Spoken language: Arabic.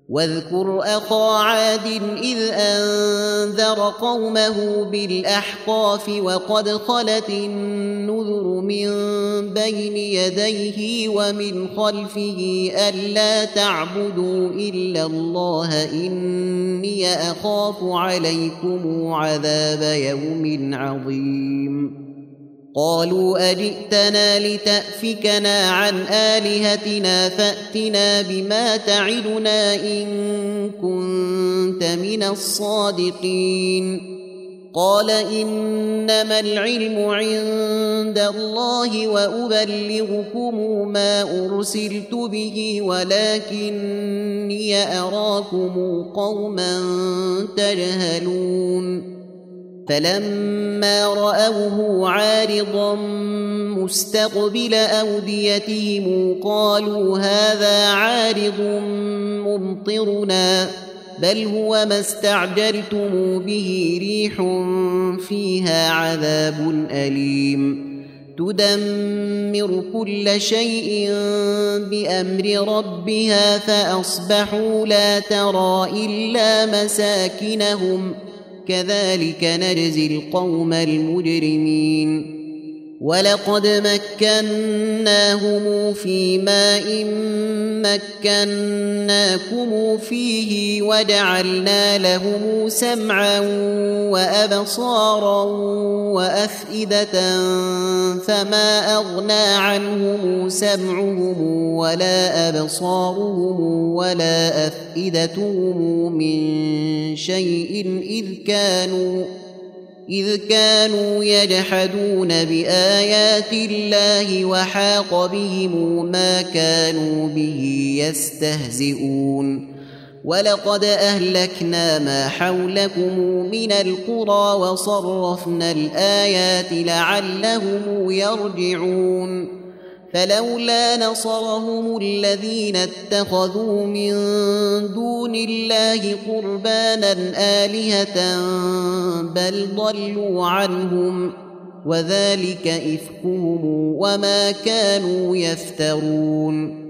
واذكر أخا عاد إذ أنذر قومه بالأحقاف وقد خلت النذر من بين يديه ومن خلفه ألا تعبدوا إلا الله إني أخاف عليكم عذاب يوم عظيم قالوا أجئتنا لتأفكنا عن آلهتنا فأتنا بما تعدنا إن كنت من الصادقين قال إنما العلم عند الله وأبلغكم ما أرسلت به ولكني أراكم قوما تجهلون فلما رأوه عارضا مستقبل أوديتهم قالوا هذا عارض ممطرنا بل هو ما استعجلتم به ريح فيها عذاب أليم تدمر كل شيء بأمر ربها فأصبحوا لا ترى إلا مساكنهم كذلك نجزي القوم المجرمين ولقد مكناهم في ماء مكناكم فيه وجعلنا لهم سمعا وأبصارا وأفئدة فما أغنى عنهم سمعهم ولا أبصارهم ولا أفئدتهم من شيء إذ كانوا يجحدون بآيات الله وحاق بهم ما كانوا به يستهزئون ولقد أهلكنا ما حولكم من القرى وصرفنا الآيات لعلهم يرجعون فلولا نصرهم الذين اتخذوا من دون الله قربانا آلهة بل ضلوا عنهم وذلك إفكهم وما كانوا يفترون